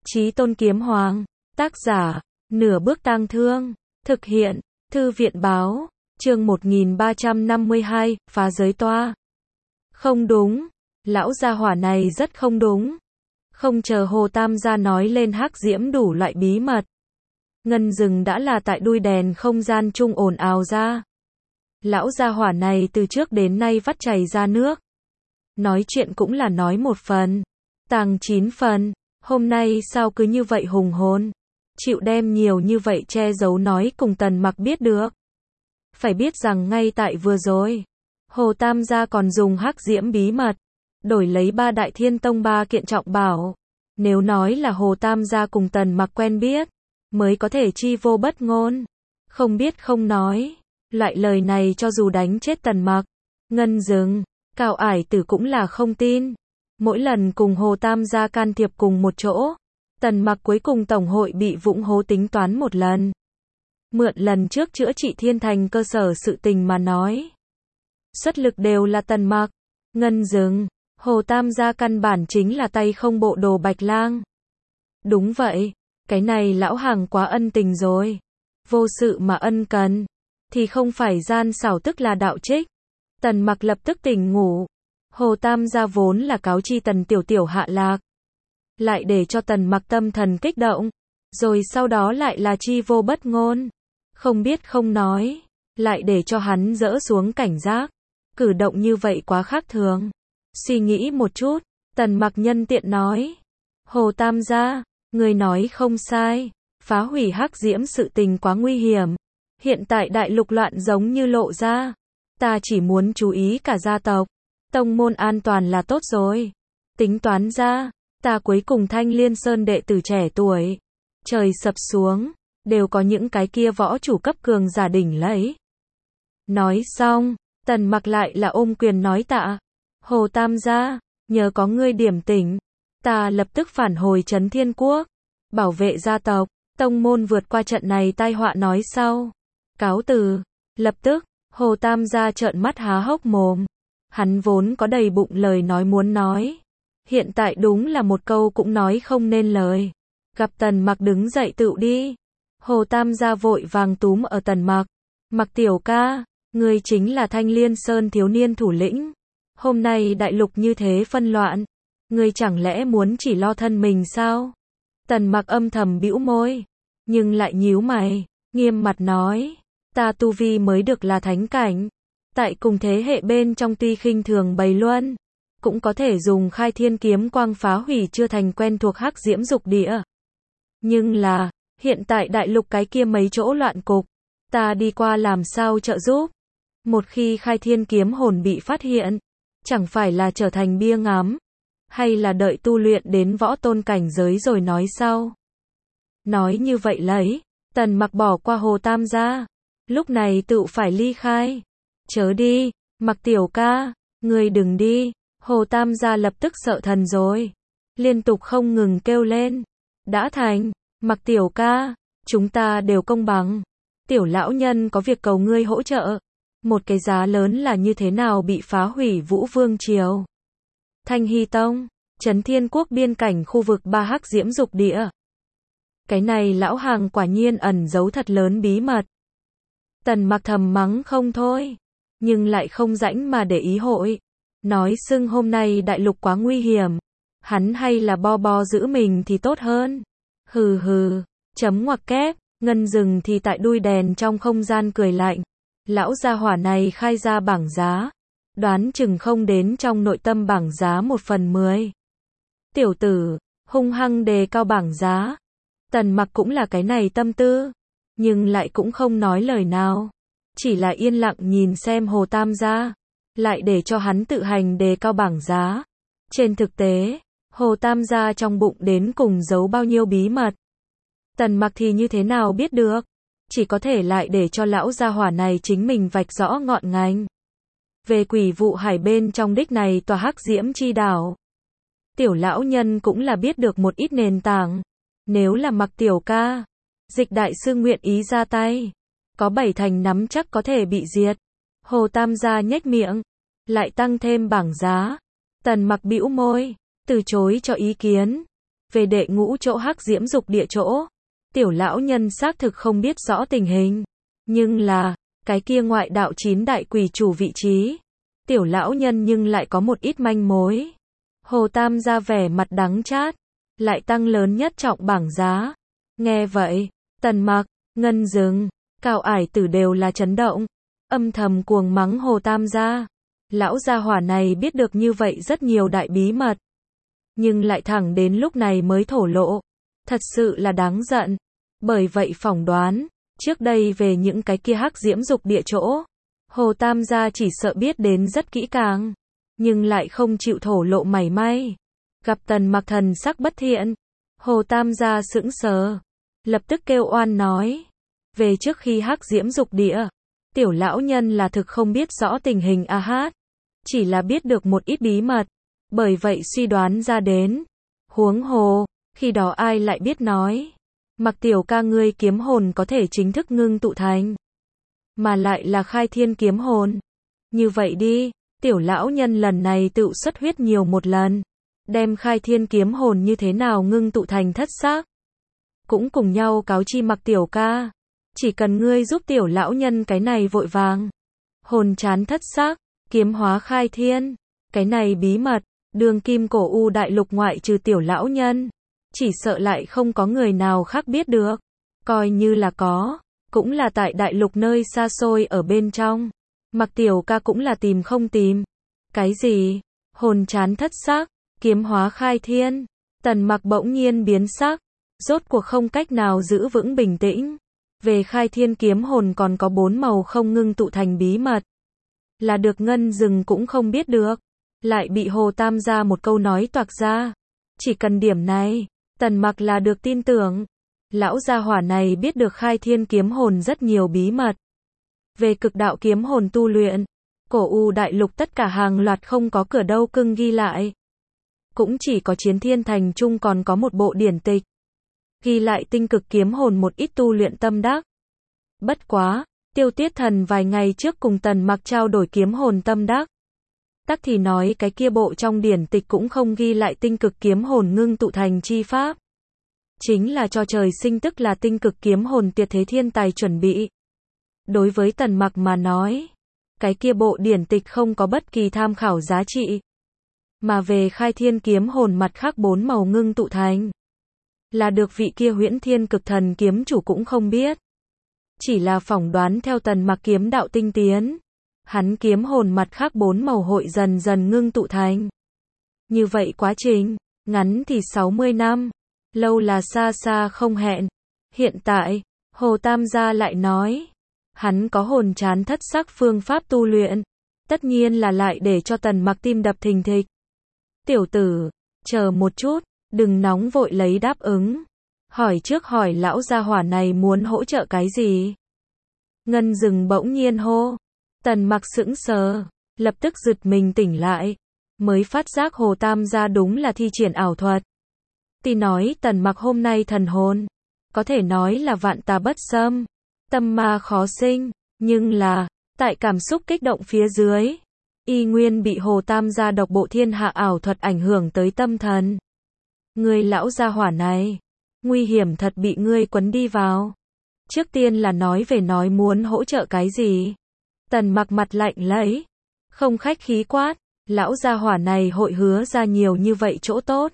Chí Tôn Kiếm Hoàng, tác giả, Nửa Bước Tang Thương, thực hiện, Thư viện báo, chương 1352, phá giới toa. Không đúng, lão gia hỏa này rất không đúng. Không chờ Hồ Tam gia nói lên hắc diễm đủ loại bí mật. Ngân rừng đã là tại đuôi đèn không gian chung ồn ào ra. Lão gia hỏa này từ trước đến nay vắt chảy ra nước. Nói chuyện cũng là nói một phần, tàng 9 phần, hôm nay sao cứ như vậy hùng hồn, chịu đem nhiều như vậy che giấu nói cùng Tần Mặc biết được. Phải biết rằng ngay tại vừa rồi, Hồ Tam gia còn dùng hắc diễm bí mật, đổi lấy 3 đại thiên tông 3 kiện trọng bảo. Nếu nói là Hồ Tam gia cùng Tần Mặc quen biết, mới có thể chi vô bất ngôn. Không biết không nói, loại lời này cho dù đánh chết Tần Mặc, Ngân Dừng, Cao Ải Tử cũng là không tin. Mỗi lần cùng Hồ Tam gia can thiệp cùng một chỗ, Tần Mặc cuối cùng tổng hội bị vụng hố tính toán một lần. Mượn lần trước chữa trị thiên thành cơ sở sự tình mà nói, xuất lực đều là Tần Mặc, Ngân Dừng, Hồ Tam gia căn bản chính là tay không bộ đồ Bạch Lang. Đúng vậy, cái này lão hàng quá ân tình rồi. Vô sự mà ân cần, thì không phải gian xảo tức là đạo trích. Tần Mặc lập tức tỉnh ngủ. Hồ Tam gia vốn là cáo chi Tần Tiểu Tiểu hạ lạc, lại để cho Tần Mặc tâm thần kích động, rồi sau đó lại là chi vô bất ngôn, không biết không nói, lại để cho hắn dỡ xuống cảnh giác. Cử động như vậy quá khác thường. Suy nghĩ một chút, Tần Mặc nhân tiện nói: Hồ Tam gia, người nói không sai, phá hủy hắc diễm sự tình quá nguy hiểm. Hiện tại đại lục loạn giống như lộ ra, ta chỉ muốn chú ý cả gia tộc, tông môn an toàn là tốt rồi. Tính toán ra, ta cuối cùng Thanh Liên Sơn đệ tử trẻ tuổi, trời sập xuống, đều có những cái kia võ chủ cấp cường giả đỉnh lấy. Nói xong, Tần Mặc lại là ôm quyền nói tạ. Hồ Tam gia, nhờ có ngươi điểm tỉnh, ta lập tức phản hồi Trấn Thiên Quốc, bảo vệ gia tộc, tông môn vượt qua trận này tai họa nói sau. Cáo từ. Lập tức, Hồ Tam gia trợn mắt há hốc mồm. Hắn vốn có đầy bụng lời nói muốn nói, hiện tại đúng là một câu cũng nói không nên lời. Gặp Tần Mặc đứng dậy tựu đi. Hồ Tam gia vội vàng túm ở Tần Mặc. Mặc tiểu ca, ngươi chính là Thanh Liên Sơn thiếu niên thủ lĩnh. Hôm nay đại lục như thế phân loạn, ngươi chẳng lẽ muốn chỉ lo thân mình sao? Tần Mặc âm thầm bĩu môi, nhưng lại nhíu mày, nghiêm mặt nói: ta tu vi mới được là thánh cảnh, tại cùng thế hệ bên trong tuy khinh thường bày luân, cũng có thể dùng khai thiên kiếm quang phá hủy chưa thành quen thuộc hắc diễm dục địa. Nhưng là, hiện tại đại lục cái kia mấy chỗ loạn cục, ta đi qua làm sao trợ giúp? Một khi khai thiên kiếm hồn bị phát hiện, chẳng phải là trở thành bia ngắm, hay là đợi tu luyện đến võ tôn cảnh giới rồi nói sau. Nói như vậy lấy, Tần Mặc bỏ qua Hồ Tam gia, lúc này tự phải ly khai. Chớ đi, Mặc tiểu ca, ngươi đừng đi. Hồ Tam gia lập tức sợ thần rồi, liên tục không ngừng kêu lên: đã thành, Mặc tiểu ca, chúng ta đều công bằng. Tiểu lão nhân có việc cầu ngươi hỗ trợ. Một cái giá lớn là như thế nào bị phá hủy Vũ Vương Triều, Thanh Hy Tông, Trấn Thiên Quốc biên cảnh khu vực 3 hắc diễm dục địa. Cái này lão hàng quả nhiên ẩn giấu thật lớn bí mật. Tần Mặc thầm mắng không thôi, nhưng lại không rãnh mà để ý hội. Nói xưng hôm nay đại lục quá nguy hiểm, hắn hay là bo giữ mình thì tốt hơn. Hừ hừ, chấm ngoặc kép. Ngân Dừng thì tại đuôi đèn trong không gian cười lạnh. Lão gia hỏa này khai ra bảng giá, đoán chừng không đến trong nội tâm bảng giá 1/10. Tiểu tử, hung hăng đề cao bảng giá. Tần Mặc cũng là cái này tâm tư, nhưng lại cũng không nói lời nào, chỉ là yên lặng nhìn xem Hồ Tam gia, lại để cho hắn tự hành đề cao bảng giá. Trên thực tế, Hồ Tam gia trong bụng đến cùng giấu bao nhiêu bí mật, Tần Mặc thì như thế nào biết được, chỉ có thể lại để cho lão gia hỏa này chính mình vạch rõ ngọn ngành. Về Quỷ Vụ Hải bên trong đích này tòa hắc diễm chi đảo, tiểu lão nhân cũng là biết được một ít nền tảng. Nếu là Mặc tiểu ca, Dịch đại sư nguyện ý ra tay, có 7 thành nắm chắc có thể bị diệt. Hồ Tam gia nhếch miệng, lại tăng thêm bảng giá. Tần Mặc bĩu môi, từ chối cho ý kiến. Về đệ ngũ chỗ hắc diễm dục địa chỗ, tiểu lão nhân xác thực không biết rõ tình hình. Nhưng là, cái kia ngoại đạo 9 đại quỷ chủ vị trí, tiểu lão nhân nhưng lại có một ít manh mối. Hồ Tam ra vẻ mặt đắng chát, lại tăng lớn nhất trọng bảng giá. Nghe vậy, Tần Mặc, Ngân Dừng, Cao Ải Tử đều là chấn động, âm thầm cuồng mắng Hồ Tam gia. Lão gia hỏa này biết được như vậy rất nhiều đại bí mật, nhưng lại thẳng đến lúc này mới thổ lộ, thật sự là đáng giận. Bởi vậy phỏng đoán, trước đây về những cái kia hắc diễm dục địa chỗ, Hồ Tam gia chỉ sợ biết đến rất kỹ càng, nhưng lại không chịu thổ lộ mảy may. Gặp Tần Mặc thần sắc bất thiện, Hồ Tam gia sững sờ, lập tức kêu oan nói, về trước khi hắc diễm dục địa, tiểu lão nhân là thực không biết rõ tình hình a hát, chỉ là biết được một ít bí mật, bởi vậy suy đoán ra đến. Huống hồ, khi đó ai lại biết nói, Mặc tiểu ca ngươi kiếm hồn có thể chính thức ngưng tụ thành, mà lại là khai thiên kiếm hồn. Như vậy đi, tiểu lão nhân lần này tự xuất huyết nhiều một lần, đem khai thiên kiếm hồn như thế nào ngưng tụ thành thất xác, cũng cùng nhau cáo chi Mặc tiểu ca. Chỉ cần ngươi giúp tiểu lão nhân cái này vội vàng, hồn chán thất xác, kiếm hóa khai thiên, cái này bí mật, đường kim cổ u đại lục ngoại trừ tiểu lão nhân, chỉ sợ lại không có người nào khác biết được. Coi như là có, cũng là tại đại lục nơi xa xôi ở bên trong. Mặc tiểu ca cũng là tìm không tìm. Cái gì? Hồn chán thất xác, kiếm hóa khai thiên. Tần Mặc bỗng nhiên biến sắc, rốt cuộc không cách nào giữ vững bình tĩnh. Về khai thiên kiếm hồn còn có 4 màu không ngưng tụ thành bí mật, là được Ngân Dừng cũng không biết được, lại bị Hồ Tam gia một câu nói toạc ra. Chỉ cần điểm này, Tần Mặc là được tin tưởng. Lão gia hỏa này biết được khai thiên kiếm hồn rất nhiều bí mật. Về cực đạo kiếm hồn tu luyện, cổ u đại lục tất cả hàng loạt không có cửa đâu cưng ghi lại. Cũng chỉ có Chiến Thiên Thành Trung còn có một bộ điển tịch, ghi lại tinh cực kiếm hồn một ít tu luyện tâm đắc. Bất quá, Tiêu Tiết Thần vài ngày trước cùng Tần Mặc trao đổi kiếm hồn tâm đắc. Tắc thì nói cái kia bộ trong điển tịch cũng không ghi lại tinh cực kiếm hồn ngưng tụ thành chi pháp. Chính là cho trời sinh tức là tinh cực kiếm hồn tuyệt thế thiên tài chuẩn bị. Đối với Tần Mặc mà nói, cái kia bộ điển tịch không có bất kỳ tham khảo giá trị. Mà về khai thiên kiếm hồn mặt khác 4 màu ngưng tụ thành, là được vị kia Huyễn Thiên Cực Thần kiếm chủ cũng không biết. Chỉ là phỏng đoán theo Tần Mặc kiếm đạo tinh tiến, hắn kiếm hồn mặt khác 4 màu hội dần dần ngưng tụ thành. Như vậy quá trình, ngắn thì 60 năm, lâu là xa xa không hẹn. Hiện tại, Hồ Tam gia lại nói, hắn có hồn chán thất sắc phương pháp tu luyện, tất nhiên là lại để cho Tần Mặc tim đập thình thịch. Tiểu tử, chờ một chút, đừng nóng vội lấy đáp ứng. Hỏi trước hỏi lão gia hỏa này muốn hỗ trợ cái gì? Ngân Dừng bỗng nhiên hô. Tần Mặc sững sờ, lập tức giật mình tỉnh lại, mới phát giác Hồ Tam gia đúng là thi triển ảo thuật. Tuy nói Tần Mặc hôm nay thần hồn, có thể nói là vạn tà bất xâm, tâm ma khó sinh, nhưng là, tại cảm xúc kích động phía dưới, y nguyên bị Hồ Tam gia độc bộ thiên hạ ảo thuật ảnh hưởng tới tâm thần. Ngươi lão gia hỏa này, nguy hiểm thật bị ngươi quấn đi vào. Trước tiên là nói về nói muốn hỗ trợ cái gì. Tần Mặc mặt lạnh lấy, không khách khí quát, lão gia hỏa này hội hứa ra nhiều như vậy chỗ tốt.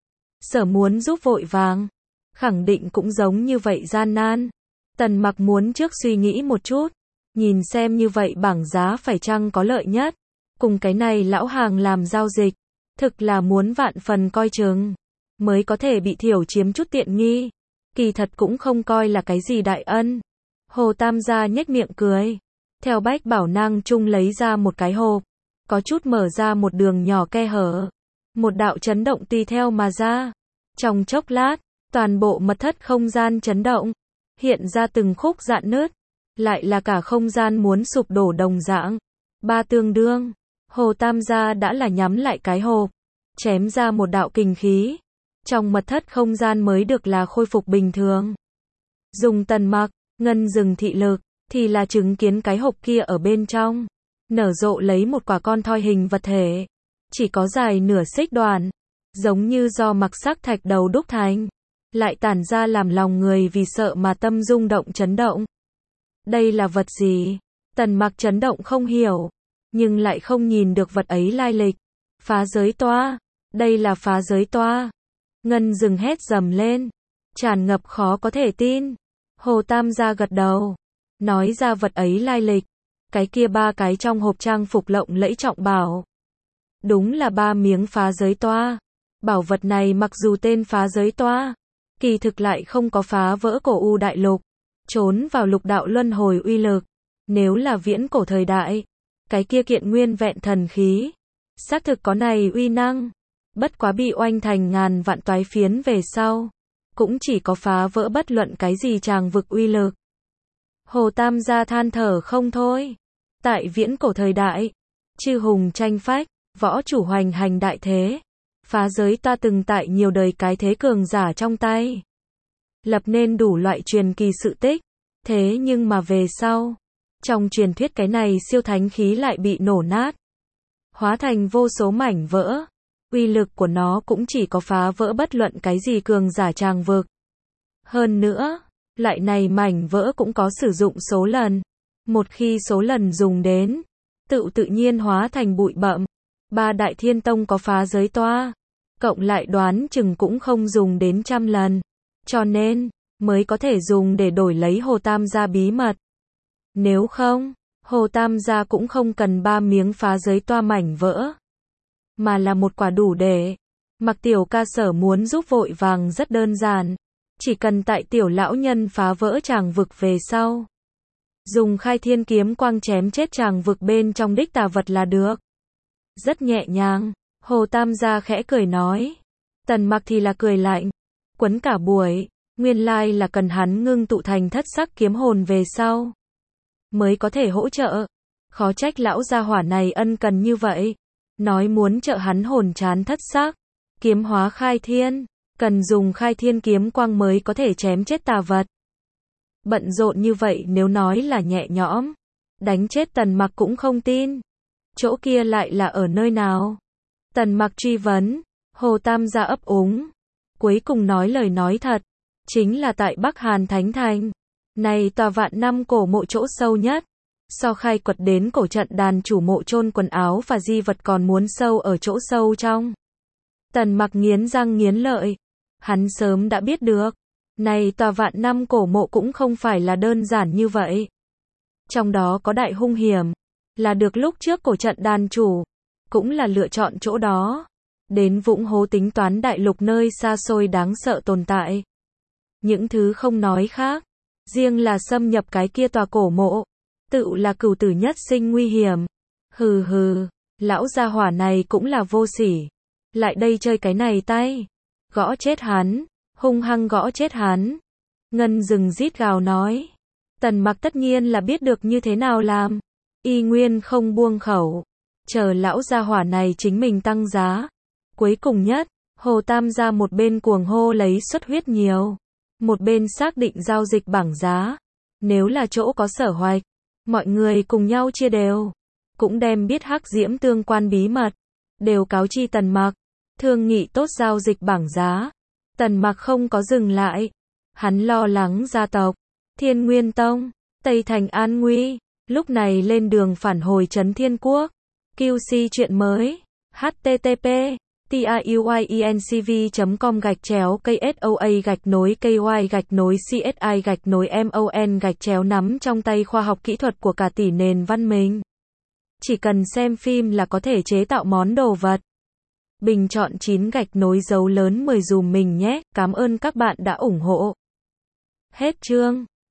Sở muốn giúp vội vàng, khẳng định cũng giống như vậy gian nan. Tần Mặc muốn trước suy nghĩ một chút, nhìn xem như vậy bảng giá phải chăng có lợi nhất. Cùng cái này lão hàng làm giao dịch, thực là muốn vạn phần coi chừng, mới có thể bị thiểu chiếm chút tiện nghi. Kỳ thật cũng không coi là cái gì đại ân. Hồ Tam gia nhếch miệng cười, theo bách bảo nang chung lấy ra một cái hộp, có chút mở ra một đường nhỏ khe hở. Một đạo chấn động tùy theo mà ra. Trong chốc lát, toàn bộ mật thất không gian chấn động, hiện ra từng khúc rạn nứt, lại là cả không gian muốn sụp đổ đồng dạng. Ba tương đương, Hồ Tam gia đã là nhắm lại cái hộp, chém ra một đạo kình khí. Trong mật thất không gian mới được là khôi phục bình thường. Dùng Tần Mặc, Ngân Dừng thị lực, thì là chứng kiến cái hộp kia ở bên trong, nở rộ lấy một quả con thoi hình vật thể, chỉ có dài nửa xích đoạn, giống như do mặc sắc thạch đầu đúc thành, lại tản ra làm lòng người vì sợ mà tâm rung động chấn động. Đây là vật gì? Tần Mặc chấn động không hiểu, nhưng lại không nhìn được vật ấy lai lịch. Phá giới toa, đây là phá giới toa. Ngân dừng hét dầm lên, tràn ngập khó có thể tin. Hồ Tam gia gật đầu, nói ra vật ấy lai lịch. Cái kia 3 cái trong hộp trang phục lộng lẫy trọng bảo. Đúng là 3 miếng phá giới toa. Bảo vật này mặc dù tên phá giới toa, kỳ thực lại không có phá vỡ cổ u đại lục, trốn vào lục đạo luân hồi uy lực. Nếu là viễn cổ thời đại, cái kia kiện nguyên vẹn thần khí, xác thực có này uy năng, bất quá bị oanh thành ngàn vạn toái phiến về sau, cũng chỉ có phá vỡ bất luận cái gì tràng vực uy lực. Hồ Tam gia than thở không thôi. Tại viễn cổ thời đại, chư hùng tranh phách, võ chủ hoành hành đại thế, phá giới ta từng tại nhiều đời cái thế cường giả trong tay, lập nên đủ loại truyền kỳ sự tích. Thế nhưng mà về sau, trong truyền thuyết cái này siêu thánh khí lại bị nổ nát, hóa thành vô số mảnh vỡ. Uy lực của nó cũng chỉ có phá vỡ bất luận cái gì cường giả tràng vực. Hơn nữa, loại này mảnh vỡ cũng có sử dụng số lần. Một khi số lần dùng đến, tự nhiên hóa thành bụi bặm. 3 đại thiên tông có phá giới toa, cộng lại đoán chừng cũng không dùng đến 100 lần. Cho nên, mới có thể dùng để đổi lấy Hồ Tam gia bí mật. Nếu không, Hồ Tam gia cũng không cần 3 miếng phá giới toa mảnh vỡ, mà là một quả đủ để. Mặc Tiểu Ca Sở muốn giúp vội vàng rất đơn giản, chỉ cần tại tiểu lão nhân phá vỡ tràng vực về sau, dùng khai thiên kiếm quang chém chết tràng vực bên trong đích tà vật là được. Rất nhẹ nhàng, Hồ Tam gia khẽ cười nói. Tần Mặc thì là cười lạnh, quấn cả buổi, nguyên lai là cần hắn ngưng tụ thành thất sắc kiếm hồn về sau, mới có thể hỗ trợ. Khó trách lão gia hỏa này ân cần như vậy, nói muốn trợ hắn hồn chán thất sắc, kiếm hóa khai thiên, cần dùng khai thiên kiếm quang mới có thể chém chết tà vật. Bận rộn như vậy nếu nói là nhẹ nhõm, đánh chết Tần Mặc cũng không tin. Chỗ kia lại là ở nơi nào? Tần Mặc truy vấn. Hồ Tam gia ấp úng, cuối cùng nói lời nói thật, chính là tại Bắc Hàn Thánh Thành. Này tòa vạn năm cổ mộ chỗ sâu nhất, so khai quật đến cổ trận đàn chủ mộ chôn quần áo và di vật còn muốn sâu ở chỗ sâu trong. Tần Mặc nghiến răng nghiến lợi, hắn sớm đã biết được, này tòa vạn năm cổ mộ cũng không phải là đơn giản như vậy. Trong đó có đại hung hiểm, là được lúc trước cổ trận đàn chủ, cũng là lựa chọn chỗ đó, đến vũng hố tính toán đại lục nơi xa xôi đáng sợ tồn tại. Những thứ không nói khác, riêng là xâm nhập cái kia tòa cổ mộ, tự là cửu tử nhất sinh nguy hiểm. Hừ hừ, lão gia hỏa này cũng là vô sỉ, lại đây chơi cái này tay, gõ chết hắn, hung hăng gõ chết hắn. Ngân rừng rít gào nói. Tần Mặc tất nhiên là biết được như thế nào làm, y nguyên không buông khẩu, chờ lão gia hỏa này chính mình tăng giá. Cuối cùng nhất, Hồ Tam gia một bên cuồng hô lấy suất huyết nhiều, một bên xác định giao dịch bảng giá. Nếu là chỗ có sở hoạch, mọi người cùng nhau chia đều, cũng đem biết hắc diễm tương quan bí mật, đều cáo chi Tần Mặc, thương nghị tốt giao dịch bảng giá. Tần Mặc không có dừng lại, hắn lo lắng gia tộc Thiên Nguyên Tông, Tây Thành an nguy, lúc này lên đường phản hồi trấn Thiên Quốc. QC chuyện mới, http://tiuyenscv.com/KSOA-KY-CSI-MON nắm trong tay khoa học kỹ thuật của cả tỷ nền văn minh. Chỉ cần xem phim là có thể chế tạo món đồ vật. Bình chọn 9 dấu lớn 10 dùm mình nhé, cảm ơn các bạn đã ủng hộ. Hết chương.